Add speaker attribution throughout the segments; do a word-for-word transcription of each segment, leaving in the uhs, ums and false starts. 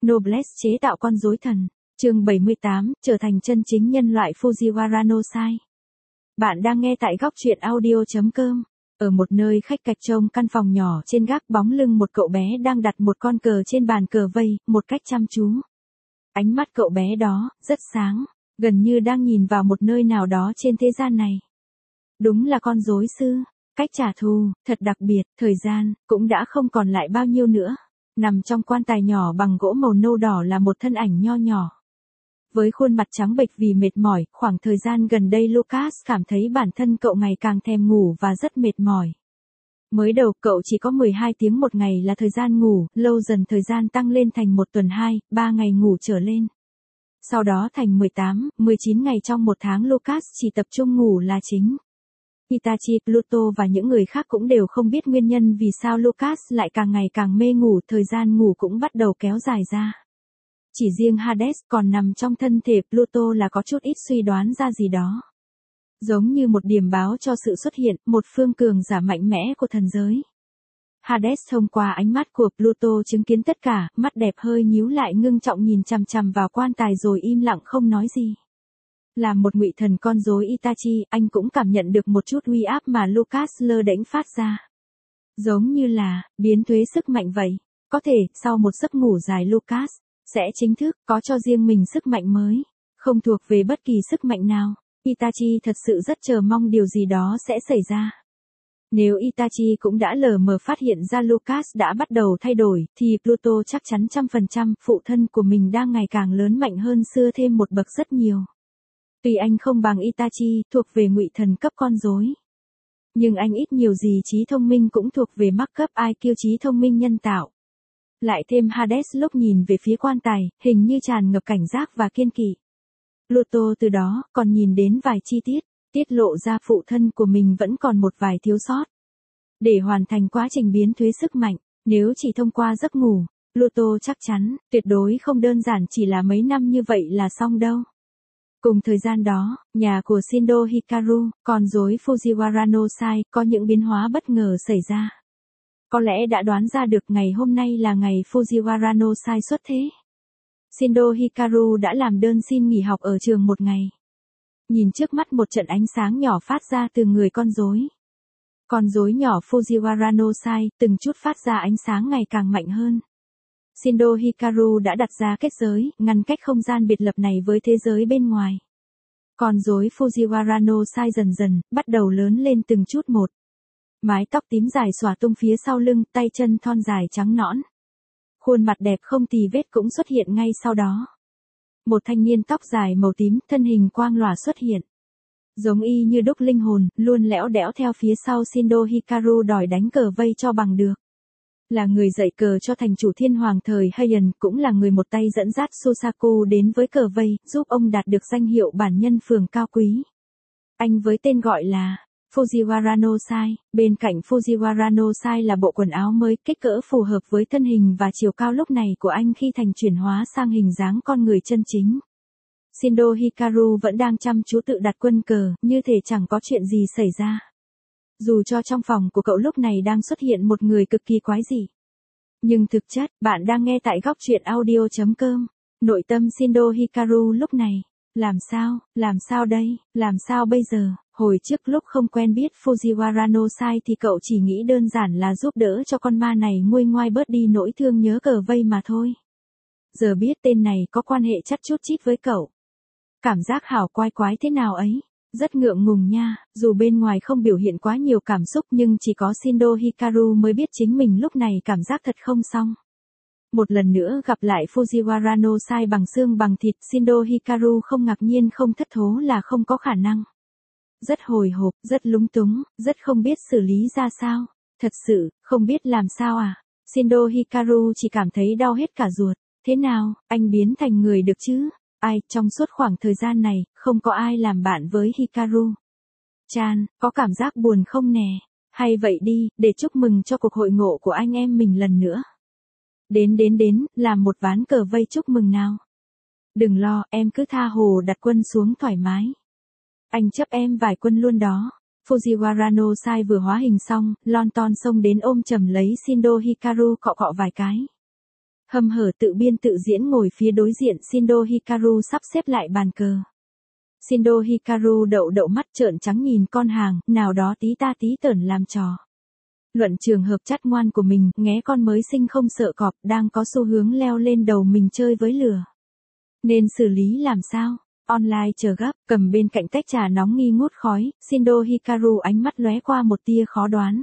Speaker 1: Noblesse chế tạo con rối thần. Chương bảy mươi tám, trở thành chân chính nhân loại Fujiwara no Sai. Bạn đang nghe tại góc truyện audio chấm com. Ở một nơi khách cạch trông căn phòng nhỏ trên gác bóng lưng một cậu bé đang đặt một con cờ trên bàn cờ vây, một cách chăm chú. Ánh mắt cậu bé đó, rất sáng, gần như đang nhìn vào một nơi nào đó trên thế gian này. Đúng là con rối sư. Cách trả thù, thật đặc biệt, thời gian, cũng đã không còn lại bao nhiêu nữa. Nằm trong quan tài nhỏ bằng gỗ màu nâu đỏ là một thân ảnh nho nhỏ. Với khuôn mặt trắng bệch vì mệt mỏi, khoảng thời gian gần đây Lucas cảm thấy bản thân cậu ngày càng thèm ngủ và rất mệt mỏi. Mới đầu cậu chỉ có mười hai tiếng một ngày là thời gian ngủ, lâu dần thời gian tăng lên thành một tuần hai, ba ngày ngủ trở lên. Sau đó thành mười tám, mười chín ngày trong một tháng Lucas chỉ tập trung ngủ là chính. Itachi, Pluto và những người khác cũng đều không biết nguyên nhân vì sao Lucas lại càng ngày càng mê ngủ, thời gian ngủ cũng bắt đầu kéo dài ra. Chỉ riêng Hades còn nằm trong thân thể Pluto là có chút ít suy đoán ra gì đó. Giống như một điểm báo cho sự xuất hiện, một phương cường giả mạnh mẽ của thần giới. Hades thông qua ánh mắt của Pluto chứng kiến tất cả, mắt đẹp hơi nhíu lại ngưng trọng nhìn chằm chằm vào quan tài rồi im lặng không nói gì. Là một ngụy thần con rối Itachi, anh cũng cảm nhận được một chút uy áp mà Lucas lơ đễnh phát ra. Giống như là, biến thuế sức mạnh vậy. Có thể, sau một giấc ngủ dài Lucas, sẽ chính thức, có cho riêng mình sức mạnh mới. Không thuộc về bất kỳ sức mạnh nào. Itachi thật sự rất chờ mong điều gì đó sẽ xảy ra. Nếu Itachi cũng đã lờ mờ phát hiện ra Lucas đã bắt đầu thay đổi, thì Pluto chắc chắn trăm phần trăm phụ thân của mình đang ngày càng lớn mạnh hơn xưa thêm một bậc rất nhiều. Tuy anh không bằng Itachi, thuộc về ngụy thần cấp con rối. Nhưng anh ít nhiều gì trí thông minh cũng thuộc về mắc cấp i kiu trí thông minh nhân tạo. Lại thêm Hades lúc nhìn về phía quan tài, hình như tràn ngập cảnh giác và kiên kỵ. Pluto từ đó, còn nhìn đến vài chi tiết, tiết lộ ra phụ thân của mình vẫn còn một vài thiếu sót. Để hoàn thành quá trình biến thuế sức mạnh, nếu chỉ thông qua giấc ngủ, Pluto chắc chắn, tuyệt đối không đơn giản chỉ là mấy năm như vậy là xong đâu. Cùng thời gian đó, nhà của Shindo Hikaru, con rối Fujiwara no Sai, có những biến hóa bất ngờ xảy ra. Có lẽ đã đoán ra được ngày hôm nay là ngày Fujiwara no Sai xuất thế. Shindo Hikaru đã làm đơn xin nghỉ học ở trường một ngày. Nhìn trước mắt một trận ánh sáng nhỏ phát ra từ người con rối. Con rối nhỏ Fujiwara no Sai, từng chút phát ra ánh sáng ngày càng mạnh hơn. Shindo Hikaru đã đặt ra kết giới, ngăn cách không gian biệt lập này với thế giới bên ngoài. Con rối Fujiwara no Sai dần dần, bắt đầu lớn lên từng chút một. Mái tóc tím dài xõa tung phía sau lưng, tay chân thon dài trắng nõn. Khuôn mặt đẹp không tì vết cũng xuất hiện ngay sau đó. Một thanh niên tóc dài màu tím, thân hình quang lòa xuất hiện. Giống y như đúc linh hồn, luôn lẽo đẽo theo phía sau Shindo Hikaru đòi đánh cờ vây cho bằng được. Là người dạy cờ cho thành chủ thiên hoàng thời Heian, cũng là người một tay dẫn dắt Susaku đến với cờ vây, giúp ông đạt được danh hiệu bản nhân phường cao quý. Anh với tên gọi là Fujiwara no Sai, bên cạnh Fujiwara no Sai là bộ quần áo mới, kích cỡ phù hợp với thân hình và chiều cao lúc này của anh khi thành chuyển hóa sang hình dáng con người chân chính. Shindo Hikaru vẫn đang chăm chú tự đặt quân cờ, như thể chẳng có chuyện gì xảy ra. Dù cho trong phòng của cậu lúc này đang xuất hiện một người cực kỳ quái dị. Nhưng thực chất, bạn đang nghe tại góc truyện audio chấm com. Nội tâm Shindo Hikaru lúc này. Làm sao, làm sao đây, làm sao bây giờ? Hồi trước lúc không quen biết Fujiwara no Sai thì cậu chỉ nghĩ đơn giản là giúp đỡ cho con ma này nguôi ngoai bớt đi nỗi thương nhớ cờ vây mà thôi. Giờ biết tên này có quan hệ chắt chút chít với cậu. Cảm giác hảo quái quái thế nào ấy. Rất ngượng ngùng nha, dù bên ngoài không biểu hiện quá nhiều cảm xúc nhưng chỉ có Shindo Hikaru mới biết chính mình lúc này cảm giác thật không xong. Một lần nữa gặp lại Fujiwara no Sai bằng xương bằng thịt, Shindo Hikaru không ngạc nhiên không thất thố là không có khả năng. Rất hồi hộp, rất lúng túng, rất không biết xử lý ra sao. Thật sự, không biết làm sao à? Shindo Hikaru chỉ cảm thấy đau hết cả ruột. Thế nào, anh biến thành người được chứ? Ai, trong suốt khoảng thời gian này, không có ai làm bạn với Hikaru. Chan, có cảm giác buồn không nè? Hay vậy đi, để chúc mừng cho cuộc hội ngộ của anh em mình lần nữa. Đến đến đến, làm một ván cờ vây chúc mừng nào. Đừng lo, em cứ tha hồ đặt quân xuống thoải mái. Anh chấp em vài quân luôn đó. Fujiwara no Sai vừa hóa hình xong, lon ton xông đến ôm chầm lấy Shindo Hikaru cọ cọ vài cái. Hâm hở tự biên tự diễn ngồi phía đối diện Shindo Hikaru sắp xếp lại bàn cờ. Shindo Hikaru đậu đậu mắt trợn trắng nhìn con hàng, nào đó tí ta tí tởn làm trò. Luận trường hợp chắt ngoan của mình, nghé con mới sinh không sợ cọp, đang có xu hướng leo lên đầu mình chơi với lửa. Nên xử lý làm sao? Online chờ gấp, cầm bên cạnh tách trà nóng nghi ngút khói, Shindo Hikaru ánh mắt lóe qua một tia khó đoán.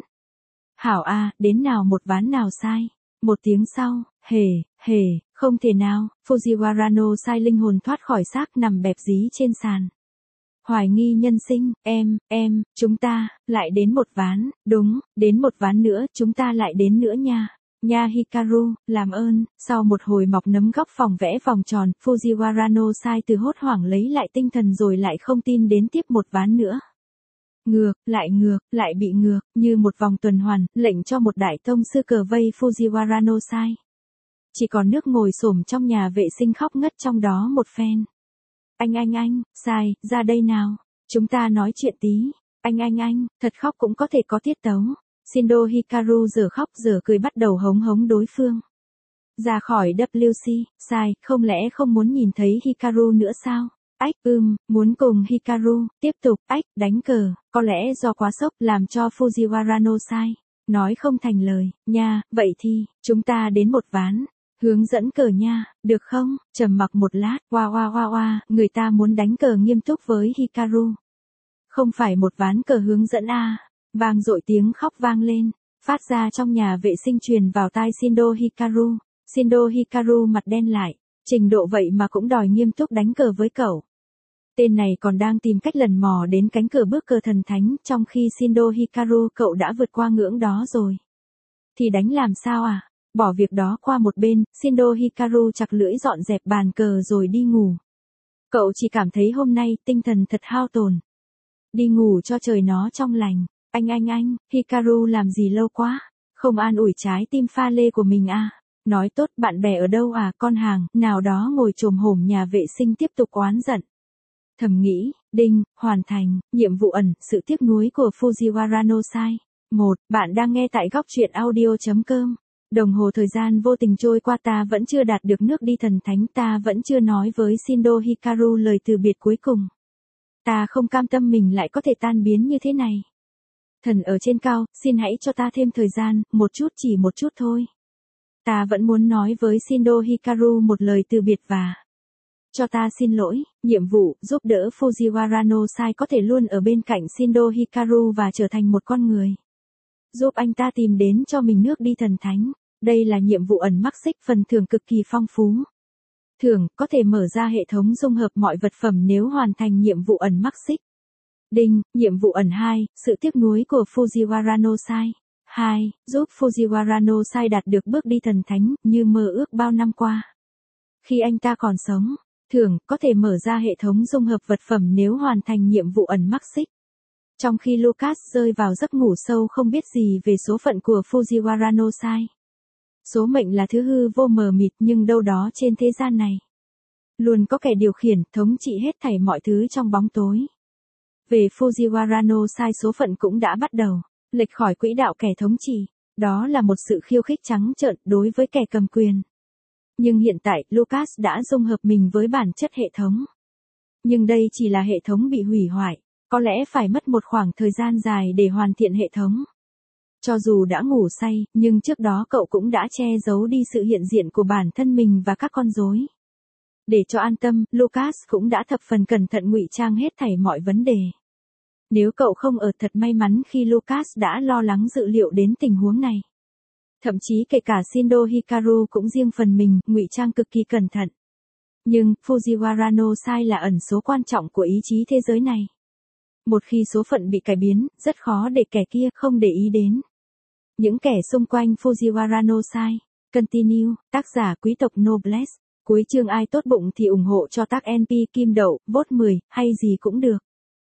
Speaker 1: Hảo a, đến nào một ván nào sai. Một tiếng sau, hề, hề, không thể nào, Fujiwara no sai linh hồn thoát khỏi xác nằm bẹp dí trên sàn. Hoài nghi nhân sinh, em, em, chúng ta, lại đến một ván, đúng, đến một ván nữa, chúng ta lại đến nữa nha. Nha Hikaru, làm ơn, sau một hồi mọc nấm góc phòng vẽ vòng tròn, Fujiwara no sai từ hốt hoảng lấy lại tinh thần rồi lại không tin đến tiếp một ván nữa. Ngược, lại ngược, lại bị ngược, như một vòng tuần hoàn, lệnh cho một đại tông sư cờ vây Fujiwara no sai. Chỉ còn nước ngồi xổm trong nhà vệ sinh khóc ngất trong đó một phen. Anh anh anh, sai, ra đây nào, chúng ta nói chuyện tí. Anh anh anh, thật khóc cũng có thể có tiết tấu. Shindo Hikaru giờ khóc giờ cười bắt đầu hống hống đối phương. Ra khỏi vê xê, sai, không lẽ không muốn nhìn thấy Hikaru nữa sao? Ách, ưm, muốn cùng Hikaru, tiếp tục, ách, đánh cờ, có lẽ do quá sốc làm cho Fujiwara no sai. Nói không thành lời, nha, vậy thì, chúng ta đến một ván. Hướng dẫn cờ nha, được không? Trầm mặc một lát, oa oa oa oa, người ta muốn đánh cờ nghiêm túc với Hikaru. Không phải một ván cờ hướng dẫn a. Vang dội tiếng khóc vang lên, phát ra trong nhà vệ sinh truyền vào tai Shindo Hikaru. Shindo Hikaru mặt đen lại, trình độ vậy mà cũng đòi nghiêm túc đánh cờ với cậu. Tên này còn đang tìm cách lần mò đến cánh cửa bước cờ thần thánh, trong khi Shindo Hikaru cậu đã vượt qua ngưỡng đó rồi. Thì đánh làm sao à? Bỏ việc đó qua một bên, Shindo Hikaru chặt lưỡi dọn dẹp bàn cờ rồi đi ngủ. Cậu chỉ cảm thấy hôm nay tinh thần thật hao tổn. Đi ngủ cho trời nó trong lành. Anh anh anh, Hikaru làm gì lâu quá? Không an ủi trái tim pha lê của mình à? Nói tốt bạn bè ở đâu à? Con hàng, nào đó ngồi chồm hổm nhà vệ sinh tiếp tục oán giận. Thầm nghĩ, đinh, hoàn thành, nhiệm vụ ẩn, sự tiếc nuối của Fujiwara no sai. một. Bạn đang nghe tại góc truyện audio chấm com. Đồng hồ thời gian vô tình trôi qua, ta vẫn chưa đạt được nước đi thần thánh, ta vẫn chưa nói với Shindo Hikaru lời từ biệt cuối cùng. Ta không cam tâm mình lại có thể tan biến như thế này. Thần ở trên cao, xin hãy cho ta thêm thời gian, một chút chỉ một chút thôi. Ta vẫn muốn nói với Shindo Hikaru một lời từ biệt và cho ta xin lỗi, nhiệm vụ giúp đỡ Fujiwara no sai có thể luôn ở bên cạnh Shindo Hikaru và trở thành một con người. Giúp anh ta tìm đến cho mình nước đi thần thánh. Đây là nhiệm vụ ẩn mắc xích, phần thưởng cực kỳ phong phú. Thưởng, có thể mở ra hệ thống dung hợp mọi vật phẩm nếu hoàn thành nhiệm vụ ẩn mắc xích. Đinh, nhiệm vụ ẩn hai, sự tiếc nuối của Fujiwara no sai. hai. Giúp Fujiwara no sai đạt được bước đi thần thánh, như mơ ước bao năm qua. Khi anh ta còn sống, thưởng, có thể mở ra hệ thống dung hợp vật phẩm nếu hoàn thành nhiệm vụ ẩn mắc xích. Trong khi Lucas rơi vào giấc ngủ sâu không biết gì về số phận của Fujiwara no sai. Số mệnh là thứ hư vô mờ mịt nhưng đâu đó trên thế gian này. Luôn có kẻ điều khiển, thống trị hết thảy mọi thứ trong bóng tối. Về Fujiwara no sai số phận cũng đã bắt đầu, lệch khỏi quỹ đạo kẻ thống trị. Đó là một sự khiêu khích trắng trợn đối với kẻ cầm quyền. Nhưng hiện tại, Lucas đã dung hợp mình với bản chất hệ thống. Nhưng đây chỉ là hệ thống bị hủy hoại, có lẽ phải mất một khoảng thời gian dài để hoàn thiện hệ thống. Cho dù đã ngủ say, nhưng trước đó cậu cũng đã che giấu đi sự hiện diện của bản thân mình và các con rối. Để cho an tâm, Lucas cũng đã thập phần cẩn thận ngụy trang hết thảy mọi vấn đề. Nếu cậu không ở thật may mắn khi Lucas đã lo lắng dự liệu đến tình huống này. Thậm chí kể cả Shindo Hikaru cũng riêng phần mình, ngụy trang cực kỳ cẩn thận. Nhưng, Fujiwara no sai là ẩn số quan trọng của ý chí thế giới này. Một khi số phận bị cải biến, rất khó để kẻ kia không để ý đến. Những kẻ xung quanh Fujiwara no sai. Continue, tác giả quý tộc Noblesse. Cuối chương ai tốt bụng thì ủng hộ cho tác en pê kim đậu, vote mười, hay gì cũng được.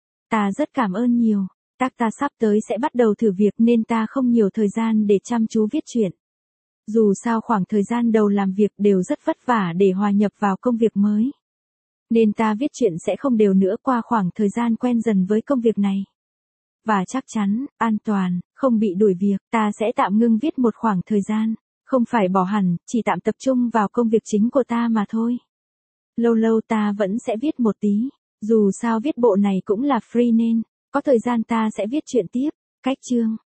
Speaker 1: Ta rất cảm ơn nhiều. Tác ta sắp tới sẽ bắt đầu thử việc nên ta không nhiều thời gian để chăm chú viết truyện. Dù sao khoảng thời gian đầu làm việc đều rất vất vả để hòa nhập vào công việc mới. Nên ta viết truyện sẽ không đều nữa qua khoảng thời gian quen dần với công việc này. Và chắc chắn, an toàn, không bị đuổi việc, ta sẽ tạm ngưng viết một khoảng thời gian. Không phải bỏ hẳn, chỉ tạm tập trung vào công việc chính của ta mà thôi. Lâu lâu ta vẫn sẽ viết một tí, dù sao viết bộ này cũng là free nên, có thời gian ta sẽ viết truyện tiếp. Cách chương